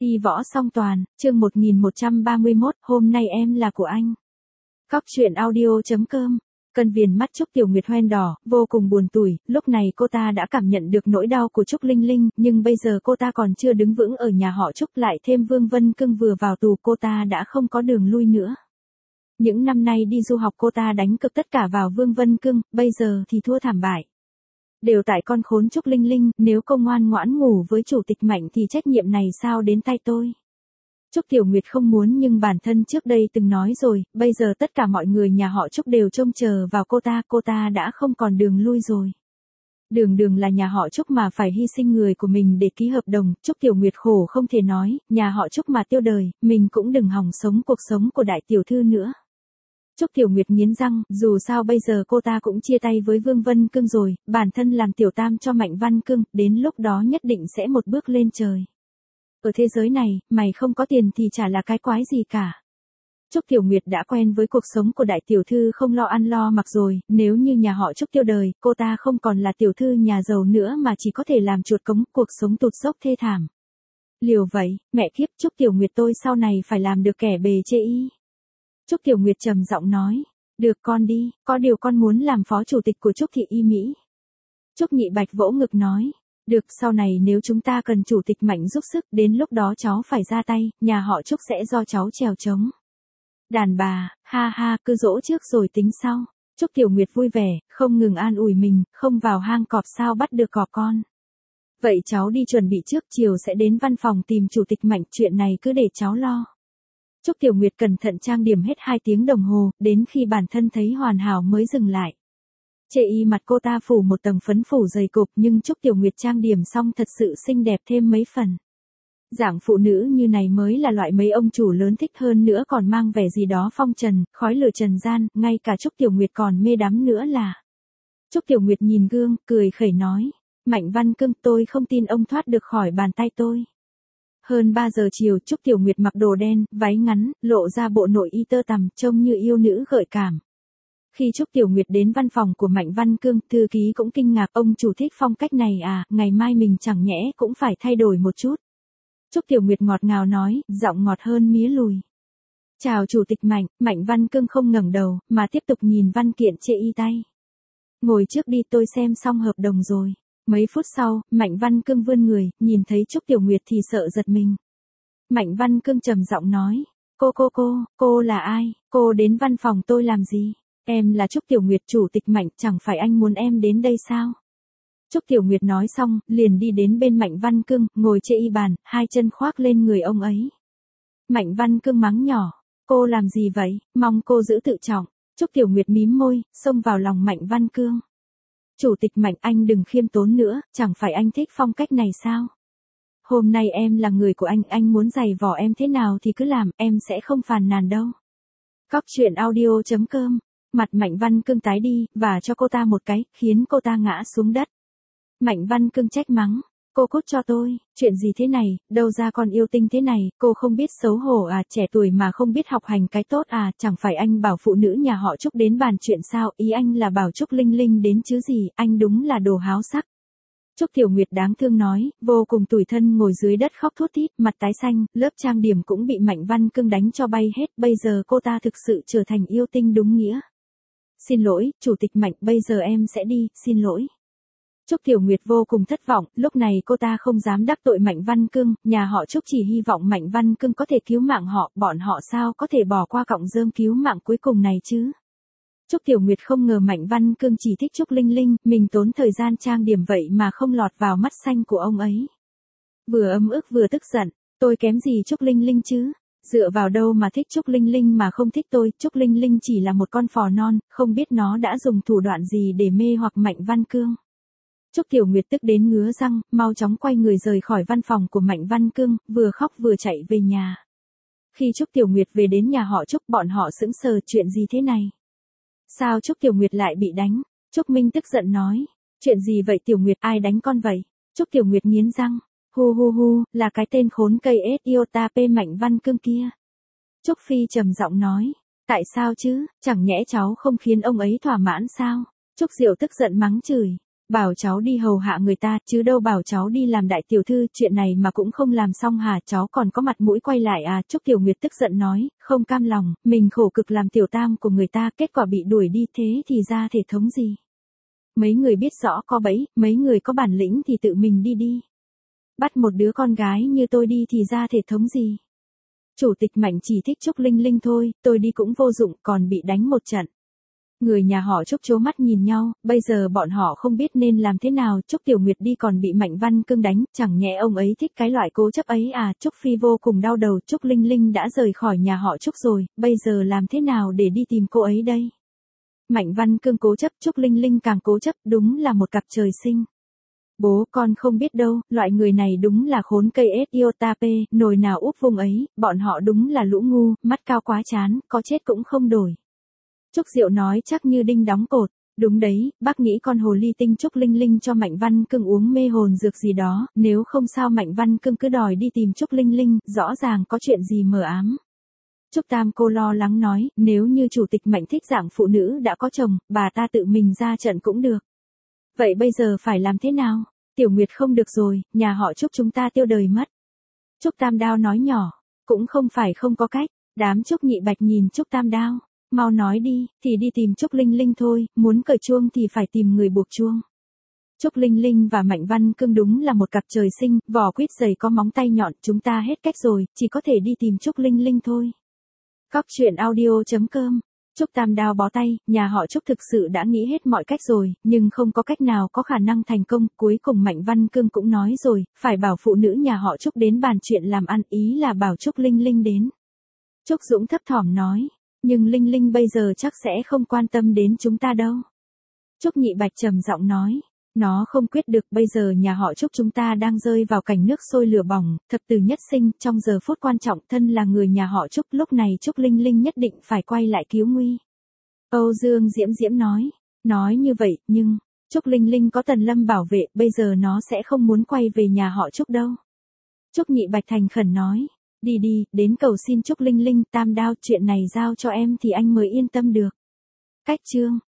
Y võ song toàn, chương 1131, hôm nay em là của anh. Cóc truyện audio.com. Cân viền mắt Trúc Tiểu Nguyệt hoen đỏ, vô cùng buồn tủi, lúc này cô ta đã cảm nhận được nỗi đau của Trúc Linh Linh, nhưng bây giờ cô ta còn chưa đứng vững ở nhà họ Trúc, lại thêm Vương Vân Cưng vừa vào tù, cô ta đã không có đường lui nữa. Những năm nay đi du học cô ta đánh cược tất cả vào Vương Vân Cưng, bây giờ thì thua thảm bại. Đều tại con khốn Trúc Linh Linh, nếu cô ngoan ngoãn ngủ với chủ tịch Mạnh thì trách nhiệm này sao đến tay tôi. Trúc Tiểu Nguyệt không muốn, nhưng bản thân trước đây từng nói rồi, bây giờ tất cả mọi người nhà họ Trúc đều trông chờ vào cô ta đã không còn đường lui rồi. Đường là nhà họ Trúc mà phải hy sinh người của mình để ký hợp đồng, Trúc Tiểu Nguyệt khổ không thể nói, nhà họ Trúc mà tiêu đời, mình cũng đừng hòng sống cuộc sống của đại tiểu thư nữa. Trúc Tiểu Nguyệt nghiến răng, dù sao bây giờ cô ta cũng chia tay với Vương Vân Cưng rồi, bản thân làm tiểu tam cho Mạnh Văn Cưng, đến lúc đó nhất định sẽ một bước lên trời. Ở thế giới này, mày không có tiền thì chả là cái quái gì cả. Trúc Tiểu Nguyệt đã quen với cuộc sống của đại tiểu thư không lo ăn lo mặc rồi, nếu như nhà họ Trúc tiêu đời, cô ta không còn là tiểu thư nhà giàu nữa mà chỉ có thể làm chuột cống, cuộc sống tụt dốc thê thảm. Liều vậy, mẹ kiếp, Trúc Tiểu Nguyệt tôi sau này phải làm được kẻ bề chê y. Trúc Tiểu Nguyệt trầm giọng nói, được con đi, có điều con muốn làm phó chủ tịch của Trúc Thị Y Mỹ. Trúc Nhị Bạch vỗ ngực nói, được, sau này nếu chúng ta cần chủ tịch Mạnh giúp sức, đến lúc đó cháu phải ra tay, nhà họ Trúc sẽ do cháu chèo chống. Đàn bà, ha ha, cứ dỗ trước rồi tính sau. Trúc Tiểu Nguyệt vui vẻ, không ngừng an ủi mình, không vào hang cọp sao bắt được cọp con. Vậy cháu đi chuẩn bị trước, chiều sẽ đến văn phòng tìm chủ tịch Mạnh, chuyện này cứ để cháu lo. Trúc Tiểu Nguyệt cẩn thận trang điểm hết 2 tiếng đồng hồ, đến khi bản thân thấy hoàn hảo mới dừng lại. Chê y mặt cô ta phủ một tầng phấn phủ dày cộp, nhưng Trúc Tiểu Nguyệt trang điểm xong thật sự xinh đẹp thêm mấy phần. Dạng phụ nữ như này mới là loại mấy ông chủ lớn thích, hơn nữa còn mang vẻ gì đó phong trần, khói lửa trần gian, ngay cả Trúc Tiểu Nguyệt còn mê đắm nữa là. Trúc Tiểu Nguyệt nhìn gương, cười khẩy nói, Mạnh Văn Cưng, tôi không tin ông thoát được khỏi bàn tay tôi. Hơn 3 giờ chiều, Trúc Tiểu Nguyệt mặc đồ đen, váy ngắn, lộ ra bộ nội y tơ tằm, trông như yêu nữ gợi cảm. Khi Trúc Tiểu Nguyệt đến văn phòng của Mạnh Văn Cưng, thư ký cũng kinh ngạc, ông chủ thích phong cách này à, ngày mai mình chẳng nhẽ cũng phải thay đổi một chút. Trúc Tiểu Nguyệt ngọt ngào nói, giọng ngọt hơn mía lùi. Chào chủ tịch Mạnh, Mạnh Văn Cưng không ngẩng đầu, mà tiếp tục nhìn văn kiện chê y tay. Ngồi trước đi, tôi xem xong hợp đồng rồi. Mấy phút sau, Mạnh Văn Cưng vươn người, nhìn thấy Trúc Tiểu Nguyệt thì sợ giật mình. Mạnh Văn Cưng trầm giọng nói, cô là ai, cô đến văn phòng tôi làm gì? Em là Trúc Tiểu Nguyệt, chủ tịch Mạnh, chẳng phải anh muốn em đến đây sao? Trúc Tiểu Nguyệt nói xong, liền đi đến bên Mạnh Văn Cưng, ngồi chê y bàn, 2 chân khoác lên người ông ấy. Mạnh Văn Cưng mắng nhỏ, cô làm gì vậy, mong cô giữ tự trọng. Trúc Tiểu Nguyệt mím môi, xông vào lòng Mạnh Văn Cưng. Chủ tịch Mạnh, anh đừng khiêm tốn nữa, chẳng phải anh thích phong cách này sao? Hôm nay em là người của anh muốn giày vò em thế nào thì cứ làm, em sẽ không phàn nàn đâu. Cóc truyện audio.com. Mặt Mạnh Văn Cưng tái đi, và cho cô ta một cái, khiến cô ta ngã xuống đất. Mạnh Văn Cưng trách mắng, cô cút cho tôi, chuyện gì thế này, đâu ra con yêu tinh thế này, cô không biết xấu hổ à, trẻ tuổi mà không biết học hành cái tốt à, chẳng phải anh bảo phụ nữ nhà họ Trúc đến bàn chuyện sao, ý anh là bảo Trúc Linh Linh đến chứ gì, anh đúng là đồ háo sắc. Trúc Tiểu Nguyệt đáng thương nói, vô cùng tủi thân ngồi dưới đất khóc thút thít, mặt tái xanh, lớp trang điểm cũng bị Mạnh Văn Cưng đánh cho bay hết, bây giờ cô ta thực sự trở thành yêu tinh đúng nghĩa. Xin lỗi, chủ tịch Mạnh, bây giờ em sẽ đi, xin lỗi. Trúc Tiểu Nguyệt vô cùng thất vọng, lúc này cô ta không dám đắc tội Mạnh Văn Cưng, nhà họ Trúc chỉ hy vọng Mạnh Văn Cưng có thể cứu mạng họ, bọn họ sao có thể bỏ qua cọng rơm cứu mạng cuối cùng này chứ. Trúc Tiểu Nguyệt không ngờ Mạnh Văn Cưng chỉ thích Trúc Linh Linh, mình tốn thời gian trang điểm vậy mà không lọt vào mắt xanh của ông ấy. Vừa ấm ức vừa tức giận, tôi kém gì Trúc Linh Linh chứ? Dựa vào đâu mà thích Trúc Linh Linh mà không thích tôi, Trúc Linh Linh chỉ là một con phò non, không biết nó đã dùng thủ đoạn gì để mê hoặc Mạnh Văn Cưng. Trúc Tiểu Nguyệt tức đến ngứa răng, mau chóng quay người rời khỏi văn phòng của Mạnh Văn Cưng, vừa khóc vừa chạy về nhà. Khi Trúc Tiểu Nguyệt về đến nhà họ Trúc, bọn họ sững sờ, chuyện gì thế này? Sao Trúc Tiểu Nguyệt lại bị đánh? Trúc Minh tức giận nói, chuyện gì vậy Tiểu Nguyệt, ai đánh con vậy? Trúc Tiểu Nguyệt nghiến răng, hu, là cái tên khốn cây iota p Mạnh Văn Cưng kia. Trúc Phi trầm giọng nói, tại sao chứ, chẳng nhẽ cháu không khiến ông ấy thỏa mãn sao? Trúc Diệu tức giận mắng chửi, Bảo cháu đi hầu hạ người ta, chứ đâu bảo cháu đi làm đại tiểu thư, chuyện này mà cũng không làm xong hả, cháu còn có mặt mũi quay lại à, Trúc Tiểu Nguyệt tức giận nói, không cam lòng, mình khổ cực làm tiểu tam của người ta, kết quả bị đuổi đi, thế thì ra thể thống gì. Mấy người biết rõ có bẫy, mấy người có bản lĩnh thì tự mình đi đi. Bắt một đứa con gái như tôi đi thì ra thể thống gì. Chủ tịch Mạnh chỉ thích Trúc Linh Linh thôi, tôi đi cũng vô dụng, còn bị đánh một trận. Người nhà họ Trúc trố mắt nhìn nhau, bây giờ bọn họ không biết nên làm thế nào, Trúc Tiểu Nguyệt đi còn bị Mạnh Văn Cương đánh, chẳng nhẽ ông ấy thích cái loại cố chấp ấy à, Trúc Phi vô cùng đau đầu, Trúc Linh Linh đã rời khỏi nhà họ Trúc rồi, bây giờ làm thế nào để đi tìm cô ấy đây? Mạnh Văn Cương cố chấp, Trúc Linh Linh càng cố chấp, đúng là một cặp trời sinh. Bố con không biết đâu, loại người này đúng là khốn cây ết iotap, nồi nào úp vùng ấy, bọn họ đúng là lũ ngu, mắt cao quá chán, có chết cũng không đổi. Trúc Diệu nói chắc như đinh đóng cột, đúng đấy, bác nghĩ con hồ ly tinh Trúc Linh Linh cho Mạnh Văn Cương uống mê hồn dược gì đó, nếu không sao Mạnh Văn Cương cứ đòi đi tìm Trúc Linh Linh, rõ ràng có chuyện gì mờ ám. Trúc Tam cô lo lắng nói, nếu như chủ tịch Mạnh thích dạng phụ nữ đã có chồng, bà ta tự mình ra trận cũng được. Vậy bây giờ phải làm thế nào? Tiểu Nguyệt không được rồi, nhà họ Trúc chúng ta tiêu đời mất. Trúc Tam Đao nói nhỏ, cũng không phải không có cách, đám Trúc Nhị Bạch nhìn Trúc Tam Đao, mau nói đi, thì đi tìm Trúc Linh Linh thôi, muốn cởi chuông thì phải tìm người buộc chuông. Trúc Linh Linh và Mạnh Văn Cương đúng là một cặp trời sinh, vỏ quýt dày có móng tay nhọn, chúng ta hết cách rồi, chỉ có thể đi tìm Trúc Linh Linh thôi. Cóc truyện audio.com. Trúc Tam Đao bó tay, nhà họ Trúc thực sự đã nghĩ hết mọi cách rồi, nhưng không có cách nào có khả năng thành công, cuối cùng Mạnh Văn Cương cũng nói rồi, phải bảo phụ nữ nhà họ Trúc đến bàn chuyện làm ăn, ý là bảo Trúc Linh Linh đến. Trúc Dũng thấp thỏm nói, nhưng Linh Linh bây giờ chắc sẽ không quan tâm đến chúng ta đâu. Trúc Nhị Bạch trầm giọng nói, nó không quyết được, bây giờ nhà họ Trúc chúng ta đang rơi vào cảnh nước sôi lửa bỏng, thập tử nhất sinh, trong giờ phút quan trọng, thân là người nhà họ Trúc, lúc này Trúc Linh Linh nhất định phải quay lại cứu nguy. Âu Dương Diễm Diễm nói như vậy, nhưng, Trúc Linh Linh có Tần Lâm bảo vệ, bây giờ nó sẽ không muốn quay về nhà họ Trúc đâu. Trúc Nhị Bạch thành khẩn nói, đi đi, đến cầu xin Trúc Linh Linh, Tam Đao, chuyện này giao cho em thì anh mới yên tâm được. Cách chương.